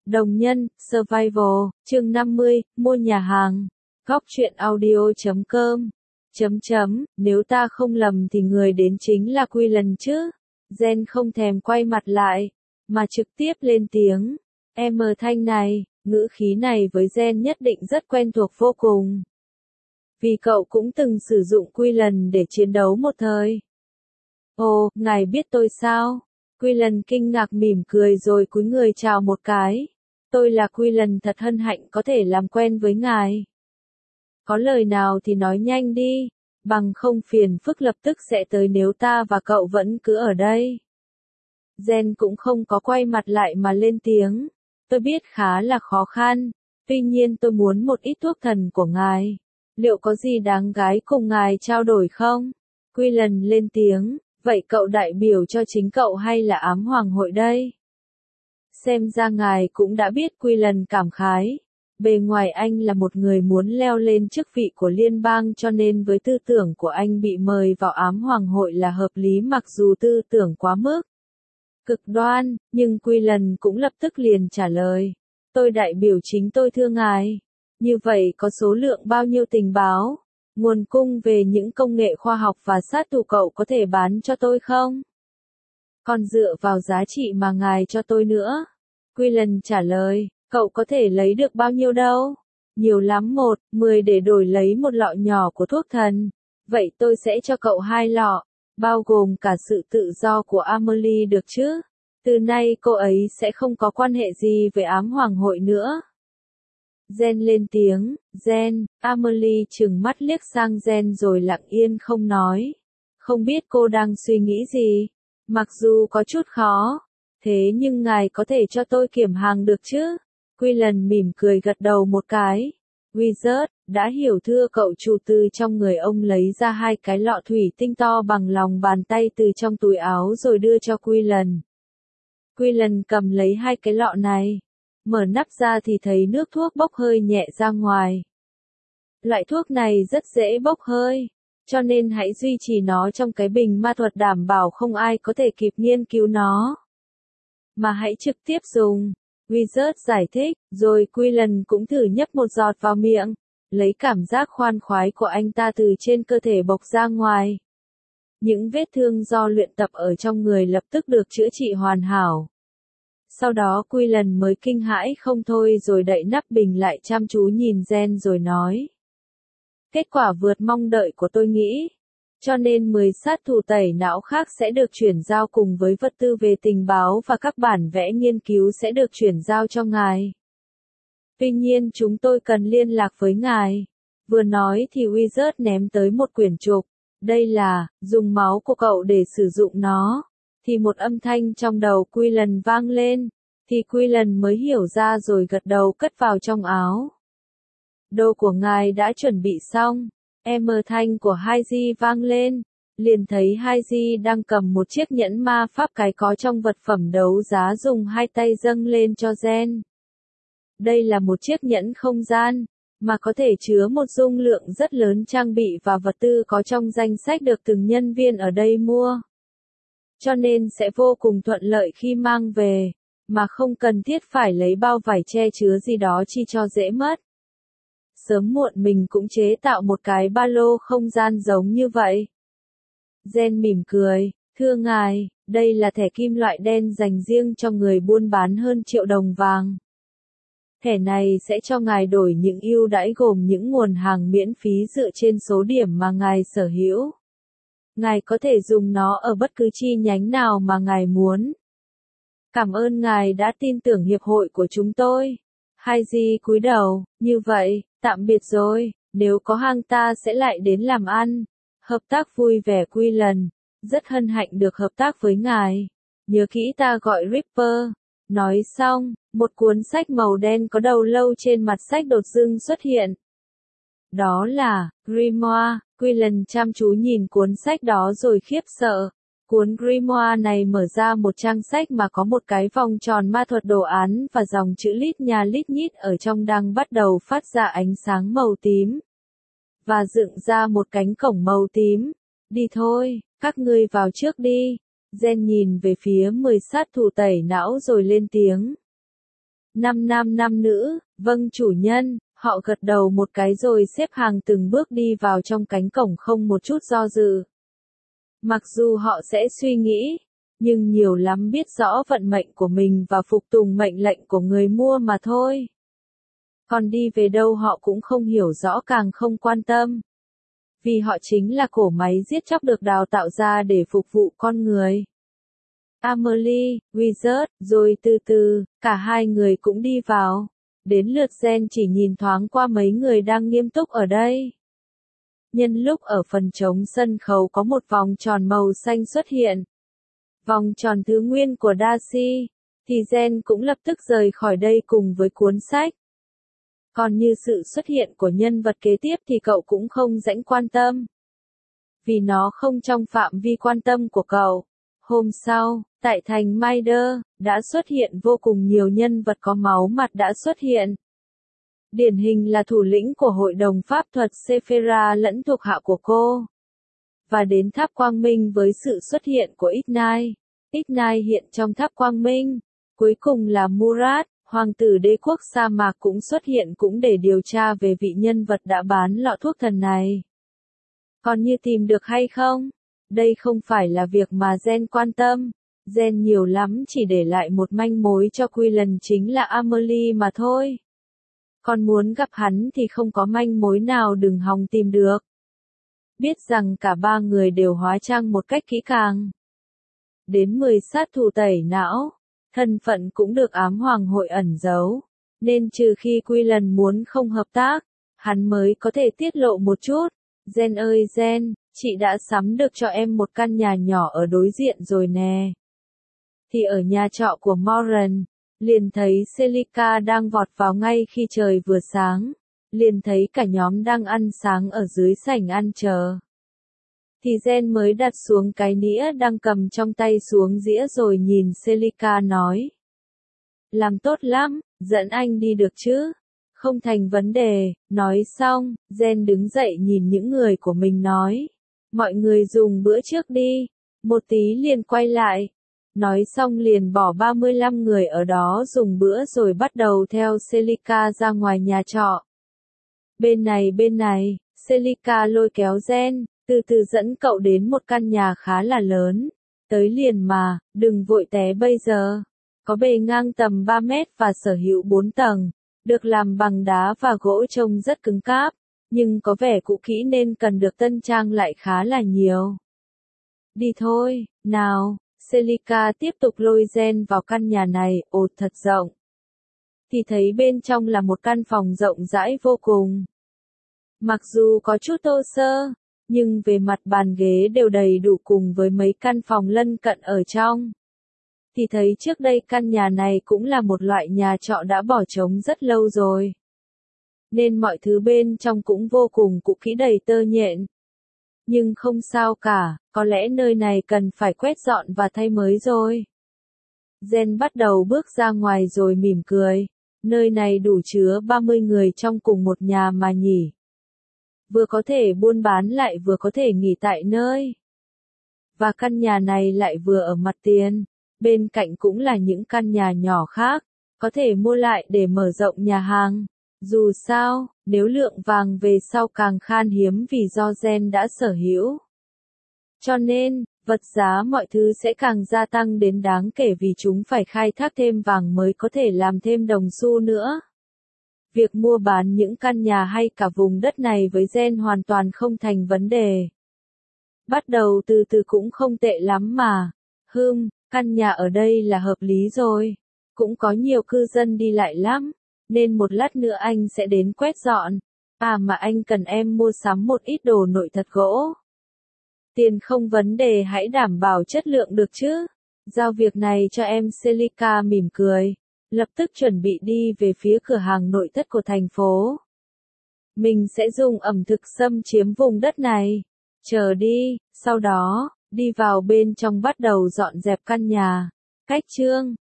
Đồng nhân, Survival, chương 50, mua nhà hàng. Góc truyện audio.com. Nếu ta không lầm thì người đến chính là Quy lần chứ. Jen không thèm quay mặt lại, mà trực tiếp lên tiếng. Em thanh này, ngữ khí này với Jen nhất định rất quen thuộc vô cùng. Vì cậu cũng từng sử dụng Quy lần để chiến đấu một thời. Ồ, ngài biết tôi sao? Quy lần kinh ngạc mỉm cười rồi cúi người chào một cái. Tôi là Quy lần, thật hân hạnh có thể làm quen với ngài. Có lời nào thì nói nhanh đi, bằng không phiền phức lập tức sẽ tới nếu ta và cậu vẫn cứ ở đây. Jen cũng không có quay mặt lại mà lên tiếng. Tôi biết khá là khó khăn, tuy nhiên tôi muốn một ít thuốc thần của ngài. Liệu có gì đáng gái cùng ngài trao đổi không? Quy lần lên tiếng, vậy cậu đại biểu cho chính cậu hay là ám hoàng hội đây? Xem ra ngài cũng đã biết. Quy lần cảm khái. Bề ngoài anh là một người muốn leo lên chức vị của liên bang, cho nên với tư tưởng của anh bị mời vào ám hoàng hội là hợp lý, mặc dù tư tưởng quá mức cực đoan, nhưng Quy lần cũng lập tức liền trả lời. Tôi đại biểu chính tôi thưa ngài. Như vậy có số lượng bao nhiêu tình báo, nguồn cung về những công nghệ khoa học và sát thủ cậu có thể bán cho tôi không? Còn dựa vào giá trị mà ngài cho tôi nữa. Quy lần trả lời, cậu có thể lấy được bao nhiêu đâu? Nhiều lắm 10 để đổi lấy một lọ nhỏ của thuốc thần. Vậy tôi sẽ cho cậu 2 lọ, bao gồm cả sự tự do của Amelie được chứ? Từ nay cô ấy sẽ không có quan hệ gì với ám hoàng hội nữa. Jen lên tiếng. Amelie trừng mắt liếc sang Jen rồi lặng yên không nói. Không biết cô đang suy nghĩ gì. Mặc dù có chút khó, thế nhưng ngài có thể cho tôi kiểm hàng được chứ? Quy lần mỉm cười gật đầu một cái. Wizard, đã hiểu thưa cậu. Chủ từ trong người ông lấy ra 2 cái lọ thủy tinh to bằng lòng bàn tay từ trong túi áo rồi đưa cho Quy lần. Quy lần cầm lấy 2 cái lọ này. Mở nắp ra thì thấy nước thuốc bốc hơi nhẹ ra ngoài. Loại thuốc này rất dễ bốc hơi, cho nên hãy duy trì nó trong cái bình ma thuật, đảm bảo không ai có thể kịp nghiên cứu nó. Mà hãy trực tiếp dùng. Wizard giải thích, rồi Quy lần cũng thử nhấp một giọt vào miệng, lấy cảm giác khoan khoái của anh ta từ trên cơ thể bộc ra ngoài. Những vết thương do luyện tập ở trong người lập tức được chữa trị hoàn hảo. Sau đó Quy lần mới kinh hãi không thôi rồi đậy nắp bình lại, chăm chú nhìn Jen rồi nói. Kết quả vượt mong đợi của tôi nghĩ. Cho nên 10 sát thủ tẩy não khác sẽ được chuyển giao cùng với vật tư về tình báo và các bản vẽ nghiên cứu sẽ được chuyển giao cho ngài. Tuy nhiên chúng tôi cần liên lạc với ngài. Vừa nói thì Wizard ném tới một quyển trục. Đây là, dùng máu của cậu để sử dụng nó. Thì một âm thanh trong đầu Quy lần vang lên. Thì Quy lần mới hiểu ra rồi gật đầu cất vào trong áo. Đồ của ngài đã chuẩn bị xong. Thanh của Haiji vang lên. Liền thấy Haiji đang cầm một chiếc nhẫn ma pháp cái có trong vật phẩm đấu giá, dùng 2 tay dâng lên cho Jen. Đây là một chiếc nhẫn không gian, mà có thể chứa một dung lượng rất lớn trang bị và vật tư có trong danh sách được từng nhân viên ở đây mua. Cho nên sẽ vô cùng thuận lợi khi mang về, mà không cần thiết phải lấy bao vải che chứa gì đó chi cho dễ mất. Sớm muộn mình cũng chế tạo một cái ba lô không gian giống như vậy. Jen mỉm cười, thưa ngài, đây là thẻ kim loại đen dành riêng cho người buôn bán hơn 1 triệu đồng vàng. Thẻ này sẽ cho ngài đổi những ưu đãi gồm những nguồn hàng miễn phí dựa trên số điểm mà ngài sở hữu. Ngài có thể dùng nó ở bất cứ chi nhánh nào mà ngài muốn. Cảm ơn ngài đã tin tưởng hiệp hội của chúng tôi. Haiji cúi đầu, như vậy, tạm biệt rồi, nếu có hàng ta sẽ lại đến làm ăn. Hợp tác vui vẻ. Quy lần, rất hân hạnh được hợp tác với ngài. Nhớ kỹ ta gọi Ripper. Nói xong, một cuốn sách màu đen có đầu lâu trên mặt sách đột dưng xuất hiện. Đó là Grimoire. Quy lần chăm chú nhìn cuốn sách đó rồi khiếp sợ. Cuốn Grimoire này mở ra một trang sách mà có một cái vòng tròn ma thuật đồ án và dòng chữ lít nha lít nhít ở trong đang bắt đầu phát ra ánh sáng màu tím. Và dựng ra một cánh cổng màu tím. Đi thôi, các ngươi vào trước đi. Jen nhìn về phía 10 sát thủ tẩy não rồi lên tiếng. 5 nam 5 nữ, vâng chủ nhân, họ gật đầu một cái rồi xếp hàng từng bước đi vào trong cánh cổng không một chút do dự. Mặc dù họ sẽ suy nghĩ, nhưng nhiều lắm biết rõ vận mệnh của mình và phục tùng mệnh lệnh của người mua mà thôi. Còn đi về đâu họ cũng không hiểu rõ càng không quan tâm. Vì họ chính là cỗ máy giết chóc được đào tạo ra để phục vụ con người. Amelie, Wizard, rồi từ từ, cả hai người cũng đi vào. Đến lượt Jen chỉ nhìn thoáng qua mấy người đang nghiêm túc ở đây. Nhân lúc ở phần trống sân khấu có một vòng tròn màu xanh xuất hiện. Vòng tròn thứ nguyên của Darcy, thì Jen cũng lập tức rời khỏi đây cùng với cuốn sách. Còn như sự xuất hiện của nhân vật kế tiếp thì cậu cũng không rảnh quan tâm. Vì nó không trong phạm vi quan tâm của cậu. Hôm sau, tại thành Maider, đã xuất hiện vô cùng nhiều nhân vật có máu mặt đã xuất hiện. Điển hình là thủ lĩnh của hội đồng pháp thuật Sephira lẫn thuộc hạ của cô. Và đến tháp quang minh với sự xuất hiện của Ignite. Ignite hiện trong tháp quang minh. Cuối cùng là Murat, hoàng tử đế quốc sa mạc cũng xuất hiện cũng để điều tra về vị nhân vật đã bán lọ thuốc thần này. Còn như tìm được hay không? Đây không phải là việc mà Jen quan tâm. Jen nhiều lắm chỉ để lại một manh mối cho Quillen chính là Amelie mà thôi. Còn muốn gặp hắn thì không có manh mối nào đừng hòng tìm được. Biết rằng cả ba người đều hóa trang một cách kỹ càng. Đến 10 sát thủ tẩy não, thân phận cũng được ám hoàng hội ẩn giấu. Nên trừ khi Quillen muốn không hợp tác, hắn mới có thể tiết lộ một chút. Jen ơi Jen, chị đã sắm được cho em một căn nhà nhỏ ở đối diện rồi nè. Thì ở nhà trọ của Moran, liền thấy Celica đang vọt vào ngay khi trời vừa sáng. Liền thấy cả nhóm đang ăn sáng ở dưới sảnh ăn chờ. Thì Jen mới đặt xuống cái nĩa đang cầm trong tay xuống dĩa rồi nhìn Celica nói. Làm tốt lắm, dẫn anh đi được chứ? Không thành vấn đề, nói xong, Jen đứng dậy nhìn những người của mình nói. Mọi người dùng bữa trước đi, một tí liền quay lại. Nói xong liền bỏ 35 người ở đó dùng bữa rồi bắt đầu theo Celica ra ngoài nhà trọ. Bên này, Celica lôi kéo Jen, từ từ dẫn cậu đến một căn nhà khá là lớn. Tới liền mà, đừng vội té bây giờ. Có bề ngang tầm 3 mét và sở hữu 4 tầng. Được làm bằng đá và gỗ trông rất cứng cáp, nhưng có vẻ cũ kỹ nên cần được tân trang lại khá là nhiều. Đi thôi, nào, Celica tiếp tục lôi Jen vào căn nhà này, ồ thật rộng. Thì thấy bên trong là một căn phòng rộng rãi vô cùng. Mặc dù có chút thô sơ, nhưng về mặt bàn ghế đều đầy đủ cùng với mấy căn phòng lân cận ở trong. Thì thấy trước đây căn nhà này cũng là một loại nhà trọ đã bỏ trống rất lâu rồi. Nên mọi thứ bên trong cũng vô cùng cũ kỹ đầy tơ nhện. Nhưng không sao cả, có lẽ nơi này cần phải quét dọn và thay mới rồi. Jen bắt đầu bước ra ngoài rồi mỉm cười. Nơi này đủ chứa 30 người trong cùng một nhà mà nhỉ. Vừa có thể buôn bán lại vừa có thể nghỉ tại nơi. Và căn nhà này lại vừa ở mặt tiền. Bên cạnh cũng là những căn nhà nhỏ khác, có thể mua lại để mở rộng nhà hàng. Dù sao, nếu lượng vàng về sau càng khan hiếm vì do Jen đã sở hữu. Cho nên, vật giá mọi thứ sẽ càng gia tăng đến đáng kể vì chúng phải khai thác thêm vàng mới có thể làm thêm đồng xu nữa. Việc mua bán những căn nhà hay cả vùng đất này với Jen hoàn toàn không thành vấn đề. Bắt đầu từ từ cũng không tệ lắm mà. Căn nhà ở đây là hợp lý rồi. Cũng có nhiều cư dân đi lại lắm. Nên một lát nữa anh sẽ đến quét dọn. À mà anh cần em mua sắm một ít đồ nội thất gỗ. Tiền không vấn đề, hãy đảm bảo chất lượng được chứ. Giao việc này cho em. Celica mỉm cười. Lập tức chuẩn bị đi về phía cửa hàng nội thất của thành phố. Mình sẽ dùng ẩm thực xâm chiếm vùng đất này. Chờ đi, sau đó, đi vào bên trong bắt đầu dọn dẹp căn nhà. Cách chương